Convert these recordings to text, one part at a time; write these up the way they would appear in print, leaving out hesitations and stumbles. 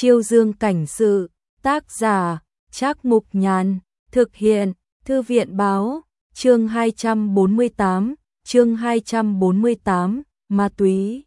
Chiêu Dương cảnh sự, tác giả, Trác Mục Nhàn, thực hiện, Thư viện báo, chương 248, ma túy.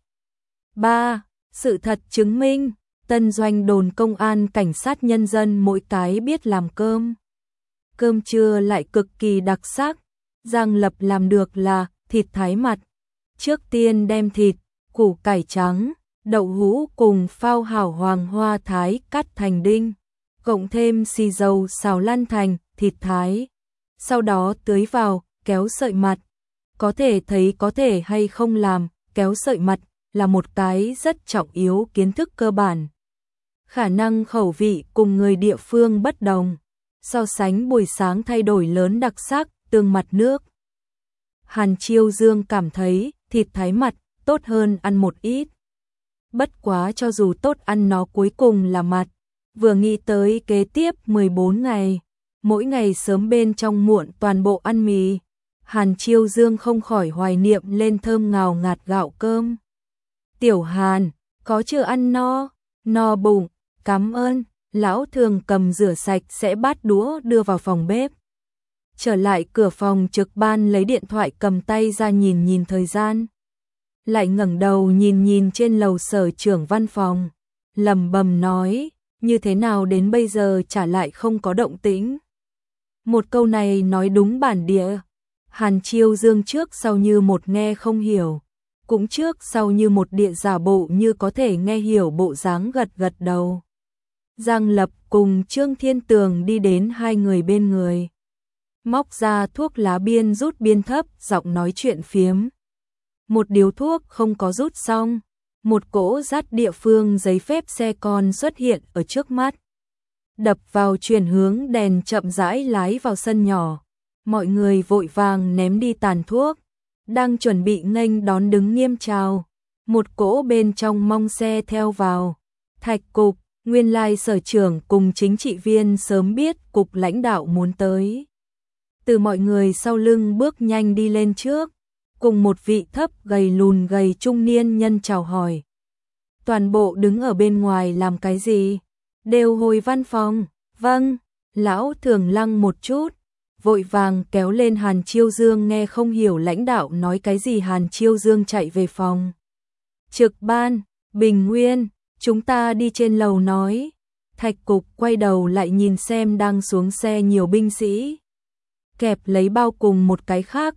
3. Sự thật chứng minh, Tân Doanh đồn công an cảnh sát nhân dân mỗi cái biết làm cơm. Cơm trưa lại cực kỳ đặc sắc, Giang Lập làm được là thịt thái mặt. Trước tiên đem thịt, củ cải trắng, đậu hũ cùng phao hảo hoàng hoa thái cắt thành đinh, cộng thêm xì dầu xào lăn thành thịt thái. Sau đó tưới vào, kéo sợi mặt. Có thể thấy có thể hay không làm, kéo sợi mặt là một cái rất trọng yếu kiến thức cơ bản. Khả năng khẩu vị cùng người địa phương bất đồng, so sánh buổi sáng thay đổi lớn đặc sắc, tương mặt nước. Hàn Chiêu Dương cảm thấy thịt thái mặt tốt hơn ăn một ít. Bất quá cho dù tốt ăn nó cuối cùng là mặt. Vừa nghĩ tới kế tiếp 14 ngày, mỗi ngày sớm bên trong muộn toàn bộ ăn mì, Hàn Chiêu Dương không khỏi hoài niệm lên thơm ngào ngạt gạo cơm. Tiểu Hàn, có chưa ăn no? No bụng, cảm ơn. Lão Thường cầm rửa sạch sẽ bát đũa đưa vào phòng bếp. Trở lại cửa phòng trực ban lấy điện thoại cầm tay ra nhìn thời gian. Lại ngẩng đầu nhìn trên lầu sở trưởng văn phòng, lẩm bẩm nói, như thế nào đến bây giờ trả lại không có động tĩnh. Một câu này nói đúng bản địa, Hàn Chiêu Dương trước sau như một nghe không hiểu, cũng trước sau như một địa giả bộ như có thể nghe hiểu bộ dáng gật đầu. Giang Lập cùng Trương Thiên Tường đi đến hai người bên người, móc ra thuốc lá biên rút biên thấp giọng nói chuyện phiếm. Một điếu thuốc không có rút xong, một cỗ dắt địa phương giấy phép xe con xuất hiện ở trước mắt. Đập vào chuyển hướng đèn chậm rãi lái vào sân nhỏ. Mọi người vội vàng ném đi tàn thuốc, đang chuẩn bị nghênh đón đứng nghiêm chào. Một cỗ bên trong mong xe theo vào. Thạch cục, nguyên lai sở trưởng cùng chính trị viên sớm biết cục lãnh đạo muốn tới. Từ mọi người sau lưng bước nhanh đi lên trước, cùng một vị thấp gầy lùn gầy trung niên nhân chào hỏi. Toàn bộ đứng ở bên ngoài làm cái gì? Đều hồi văn phòng. Vâng. Lão Thường lăng một chút, vội vàng kéo lên Hàn Chiêu Dương, nghe không hiểu lãnh đạo nói cái gì. Hàn Chiêu Dương chạy về phòng trực ban. Bình Nguyên, chúng ta đi trên lầu nói. Thạch cục quay đầu lại nhìn xem đang xuống xe nhiều binh sĩ, kẹp lấy bao cùng một cái khác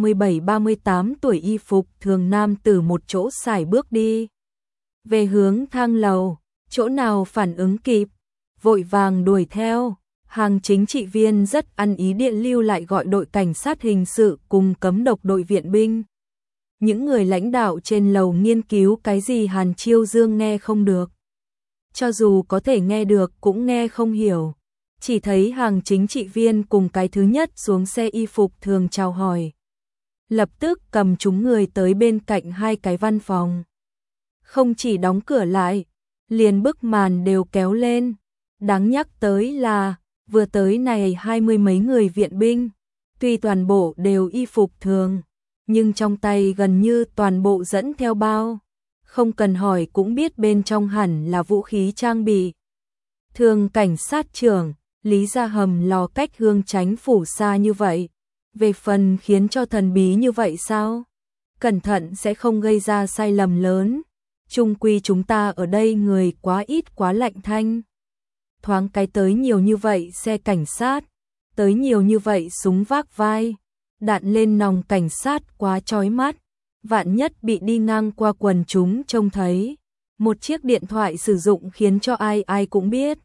37-38 tuổi y phục thường nam tử một chỗ sải bước đi về hướng thang lầu. Chỗ nào phản ứng kịp, vội vàng đuổi theo. Hàng chính trị viên rất ăn ý điện lưu lại gọi đội cảnh sát hình sự cùng cấm độc đội viện binh. Những người lãnh đạo trên lầu nghiên cứu cái gì Hàn Chiêu Dương nghe không được. Cho dù có thể nghe được cũng nghe không hiểu. Chỉ thấy hàng chính trị viên cùng cái thứ nhất xuống xe y phục thường chào hỏi. Lập tức cầm chúng người tới bên cạnh hai cái văn phòng. Không chỉ đóng cửa lại, liền bức màn đều kéo lên. Đáng nhắc tới là, vừa tới này 20 mấy người viện binh, tuy toàn bộ đều y phục thường, nhưng trong tay gần như toàn bộ dẫn theo bao. Không cần hỏi cũng biết bên trong hẳn là vũ khí trang bị. Thường cảnh sát trưởng, Lý ra hầm lò cách Hương Chánh phủ xa như vậy, về phần khiến cho thần bí như vậy sao? Cẩn thận sẽ không gây ra sai lầm lớn. Chung quy chúng ta ở đây người quá ít quá lạnh thanh. Thoáng cái tới nhiều như vậy xe cảnh sát, tới nhiều như vậy súng vác vai, đạn lên nòng cảnh sát quá chói mắt. Vạn nhất bị đi ngang qua quần chúng trông thấy, một chiếc điện thoại sử dụng khiến cho ai cũng biết.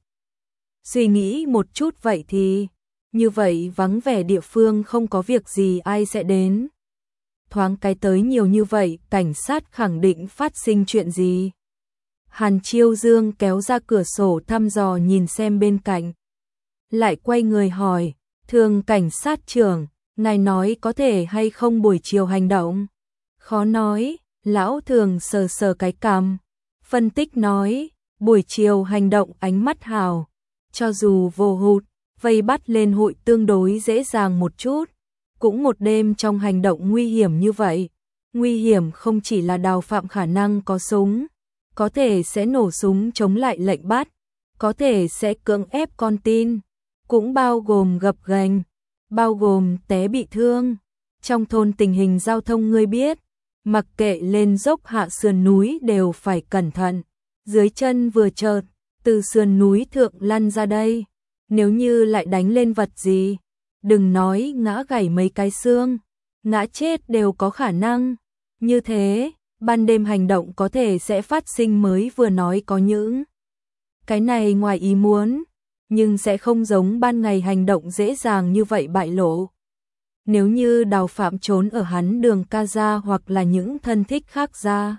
Suy nghĩ một chút vậy thì, như vậy vắng vẻ địa phương không có việc gì ai sẽ đến. Thoáng cái tới nhiều như vậy, cảnh sát khẳng định phát sinh chuyện gì. Hàn Chiêu Dương kéo ra cửa sổ thăm dò nhìn xem bên cạnh. Lại quay người hỏi, thường cảnh sát trưởng, ngài nói có thể hay không buổi chiều hành động? Khó nói, lão thường sờ cái cằm, phân tích nói, buổi chiều hành động ánh mắt hào. Cho dù vô hụt, vây bắt lên hội tương đối dễ dàng một chút. Cũng một đêm trong hành động nguy hiểm như vậy. Nguy hiểm không chỉ là Đào Phạm khả năng có súng, có thể sẽ nổ súng chống lại lệnh bắt. có thể sẽ cưỡng ép con tin, cũng bao gồm gập ghềnh, bao gồm té bị thương. Trong thôn tình hình giao thông ngươi biết, mặc kệ lên dốc hạ sườn núi đều phải cẩn thận, dưới chân vừa chợt, từ sườn núi thượng lăn ra đây, nếu như lại đánh lên vật gì, đừng nói ngã gãy mấy cái xương, ngã chết đều có khả năng. Như thế, ban đêm hành động có thể sẽ phát sinh, mới vừa nói có những cái này ngoài ý muốn, nhưng sẽ không giống ban ngày hành động dễ dàng như vậy bại lộ. Nếu như Đào Phạm trốn ở hắn Đường ca gia hoặc là những thân thích khác gia,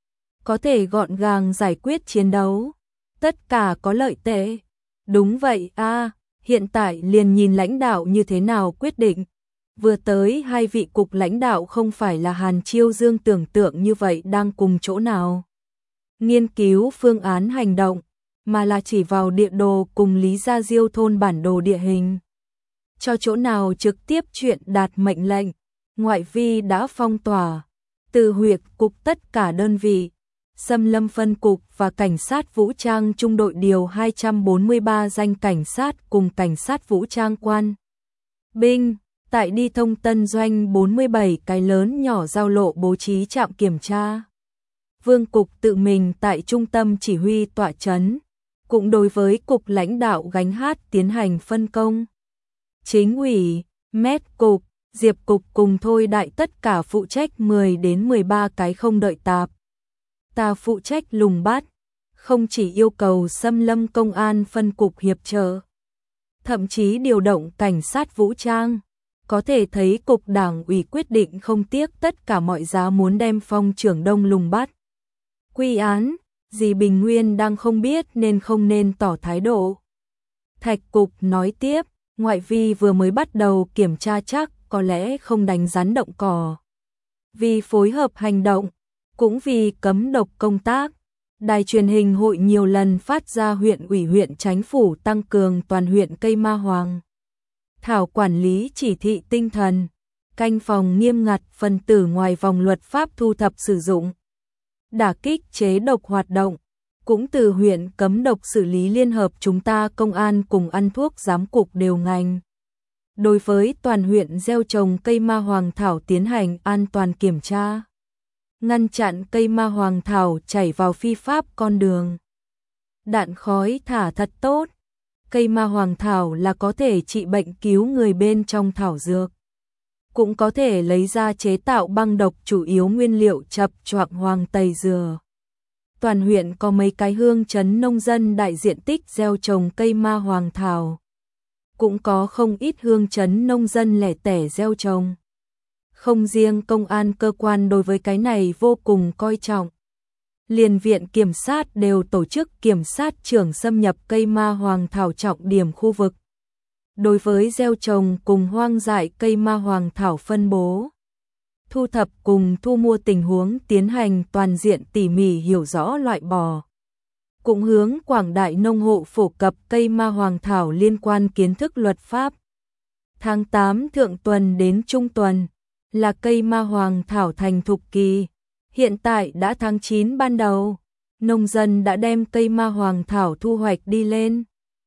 có thể gọn gàng giải quyết chiến đấu, tất cả có lợi tệ. Đúng vậy a, hiện tại liền nhìn lãnh đạo như thế nào quyết định. Vừa tới hai vị cục lãnh đạo không phải là Hàn Chiêu Dương tưởng tượng như vậy đang cùng chỗ nào nghiên cứu phương án hành động, mà là chỉ vào địa đồ cùng Lý Gia Diêu thôn bản đồ địa hình. Cho chỗ nào trực tiếp chuyện đạt mệnh lệnh, ngoại vi đã phong tỏa, từ huyện cục tất cả đơn vị, Xâm Lâm phân cục và cảnh sát vũ trang trung đội điều 243 danh cảnh sát cùng cảnh sát vũ trang quan binh, tại đi thông Tân Doanh 47 cái lớn nhỏ giao lộ bố trí trạm kiểm tra. Vương cục tự mình tại trung tâm chỉ huy tọa chấn, cũng đối với cục lãnh đạo gánh hát tiến hành phân công. Chính ủy, Mét cục, Diệp cục cùng Thôi Đại tất cả phụ trách 10 đến 13 cái không đợi tạp. Ta phụ trách lùng bắt, không chỉ yêu cầu Xâm Lâm công an phân cục hiệp trợ, thậm chí điều động cảnh sát vũ trang. Có thể thấy cục đảng ủy quyết định không tiếc tất cả mọi giá muốn đem Phong Trưởng Đông lùng bắt. Quy án, gì Bình Nguyên đang không biết nên không nên tỏ thái độ. Thạch cục nói tiếp, ngoại vi vừa mới bắt đầu kiểm tra chắc có lẽ không đánh rắn động cỏ. Vì phối hợp hành động, cũng vì cấm độc công tác, đài truyền hình hội nhiều lần phát ra huyện ủy huyện chánh phủ tăng cường toàn huyện Cây Ma Hoàng Thảo quản lý chỉ thị tinh thần, canh phòng nghiêm ngặt phần tử ngoài vòng luật pháp thu thập sử dụng, đả kích chế độc hoạt động, cũng từ huyện cấm độc xử lý liên hợp chúng ta công an cùng ăn thuốc giám cục đều ngành. Đối với toàn huyện gieo trồng cây ma hoàng thảo tiến hành an toàn kiểm tra, ngăn chặn cây ma hoàng thảo chảy vào phi pháp con đường. Đạn khói thả thật tốt. Cây ma hoàng thảo là có thể trị bệnh cứu người bên trong thảo dược, cũng có thể lấy ra chế tạo băng độc, chủ yếu nguyên liệu chập choạng hoàng tây dừa. Toàn huyện có mấy cái hương trấn nông dân đại diện tích gieo trồng cây ma hoàng thảo, cũng có không ít hương trấn nông dân lẻ tẻ gieo trồng. Không riêng công an cơ quan đối với cái này vô cùng coi trọng. Liền viện kiểm sát đều tổ chức kiểm sát trưởng xâm nhập cây ma hoàng thảo trọng điểm khu vực. Đối với gieo trồng cùng hoang dại cây ma hoàng thảo phân bố, thu thập cùng thu mua tình huống tiến hành toàn diện tỉ mỉ hiểu rõ loại bỏ. Cũng hướng quảng đại nông hộ phổ cập cây ma hoàng thảo liên quan kiến thức luật pháp. Tháng 8 thượng tuần đến trung tuần là cây ma hoàng thảo thành thục kỳ. Hiện tại đã tháng 9 ban đầu, nông dân đã đem cây ma hoàng thảo thu hoạch đi lên.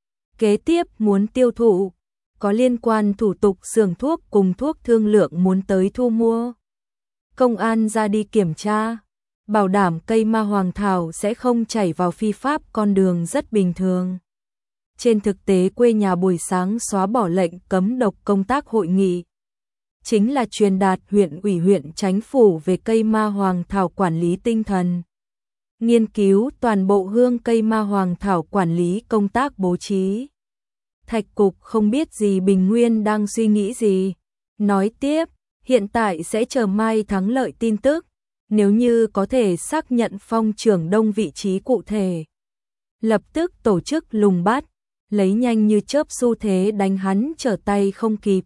Kế tiếp muốn tiêu thụ, có liên quan thủ tục xưởng thuốc cùng thuốc thương lượng muốn tới thu mua. Công an ra đi kiểm tra, bảo đảm cây ma hoàng thảo sẽ không chảy vào phi pháp con đường rất bình thường. Trên thực tế quê nhà buổi sáng xóa bỏ lệnh cấm độc công tác hội nghị, chính là truyền đạt huyện ủy huyện chánh phủ về cây ma hoàng thảo quản lý tinh thần. Nghiên cứu toàn bộ hương cây ma hoàng thảo quản lý công tác bố trí. Thạch cục không biết gì Bình Nguyên đang suy nghĩ gì. Nói tiếp, hiện tại sẽ chờ mai thắng lợi tin tức, nếu như có thể xác nhận Phong Trưởng Đông vị trí cụ thể. Lập tức tổ chức lùng bắt, lấy nhanh như chớp xu thế đánh hắn trở tay không kịp.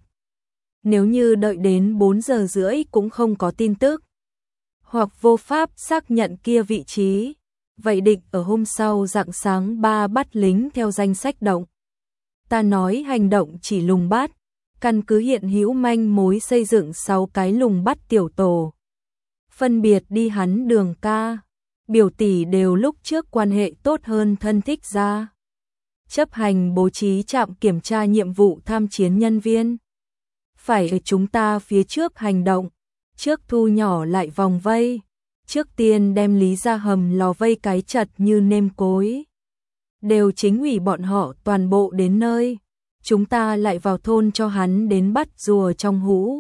Nếu như đợi đến 4 giờ rưỡi cũng không có tin tức, hoặc vô pháp xác nhận kia vị trí, vậy định ở hôm sau rạng sáng 3 bắt lính theo danh sách động. Ta nói hành động chỉ lùng bắt, căn cứ hiện hữu manh mối xây dựng 6 cái lùng bắt tiểu tổ. Phân biệt đi hắn Đường ca, biểu tỷ đều lúc trước quan hệ tốt hơn thân thích ra. chấp hành bố trí trạm kiểm tra nhiệm vụ tham chiến nhân viên. Phải ở chúng ta phía trước hành động, trước thu nhỏ lại vòng vây, trước tiên đem Lý ra hầm lò vây cái chật như nêm cối. Đều chính ủy bọn họ toàn bộ đến nơi, chúng ta lại vào thôn cho hắn đến bắt rùa trong hũ.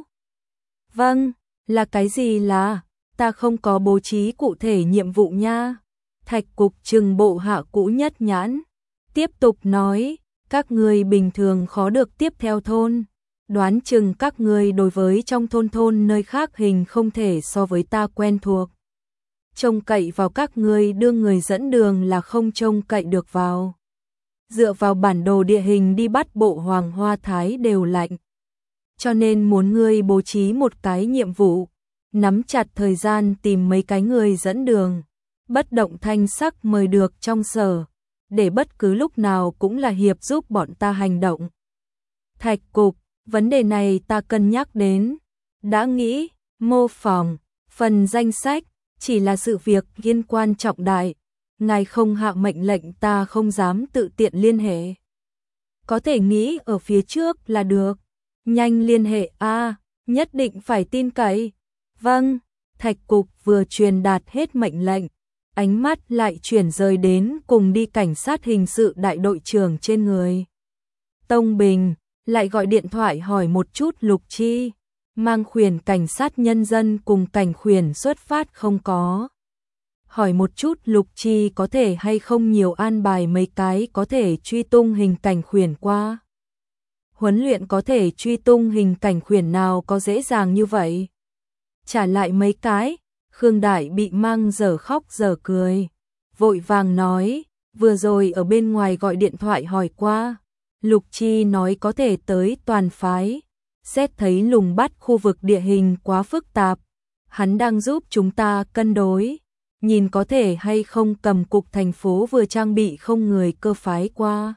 Vâng, là cái gì là, ta không có bố trí cụ thể nhiệm vụ nha. Thạch cục trừng bộ hạ cũ nhất nhãn, tiếp tục nói, các ngươi bình thường khó được tiếp theo thôn. Đoán chừng các ngươi đối với trong thôn nơi khác hình không thể so với ta quen thuộc. Trông cậy vào các ngươi đưa người dẫn đường là không trông cậy được vào. Dựa vào bản đồ địa hình đi bắt bộ Hoàng Hoa Thái đều lạnh. Cho nên muốn ngươi bố trí một cái nhiệm vụ, nắm chặt thời gian tìm mấy cái người dẫn đường, bất động thanh sắc mời được trong sở, để bất cứ lúc nào cũng là hiệp giúp bọn ta hành động. Thạch cục, vấn đề này ta cân nhắc đến, đã nghĩ, mô phỏng, phần danh sách, chỉ là sự việc liên quan trọng đại, ngài không hạ mệnh lệnh ta không dám tự tiện liên hệ. Có thể nghĩ ở phía trước là được, nhanh liên hệ a, nhất định phải tin cậy. Vâng, Thạch cục vừa truyền đạt hết mệnh lệnh, ánh mắt lại chuyển rời đến cùng đi cảnh sát hình sự đại đội trưởng trên người. Tông Bình lại gọi điện thoại hỏi một chút Lục Chi, mang khuyển cảnh sát nhân dân cùng cảnh khuyển xuất phát không có. Hỏi một chút Lục Chi có thể hay không nhiều an bài mấy cái có thể truy tung hình cảnh khuyển qua. Huấn luyện có thể truy tung hình cảnh khuyển nào có dễ dàng như vậy. Trả lại mấy cái, Khương Đại bị mang dở khóc dở cười. Vội vàng nói, vừa rồi ở bên ngoài gọi điện thoại hỏi qua. Lục Chi nói có thể tới toàn phái. Xét thấy lùng bắt khu vực địa hình quá phức tạp. Hắn đang giúp chúng ta cân đối. Nhìn có thể hay không cầm cục thành phố vừa trang bị không người cơ phái qua.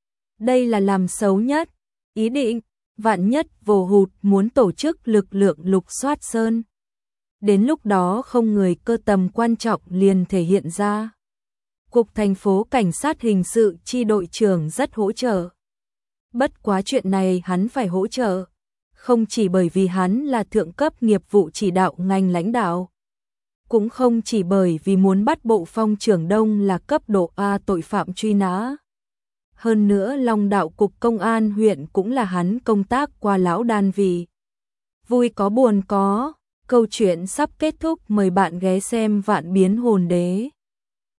Đây là làm xấu nhất. Ý định, vạn nhất vồ hụt muốn tổ chức lực lượng lục soát sơn. Đến lúc đó không người cơ tầm quan trọng liền thể hiện ra. Cục thành phố cảnh sát hình sự chi đội trưởng rất hỗ trợ. Bất quá chuyện này hắn phải hỗ trợ. Không chỉ bởi vì hắn là thượng cấp nghiệp vụ chỉ đạo ngành lãnh đạo. Cũng không chỉ bởi vì muốn bắt bộ phong trưởng Đông là cấp độ A tội phạm truy nã. Hơn nữa Long Đạo cục công an huyện cũng là hắn công tác qua lão đan vị. Vui có buồn có, câu chuyện sắp kết thúc, mời bạn ghé xem Vạn Biến Hồn Đế.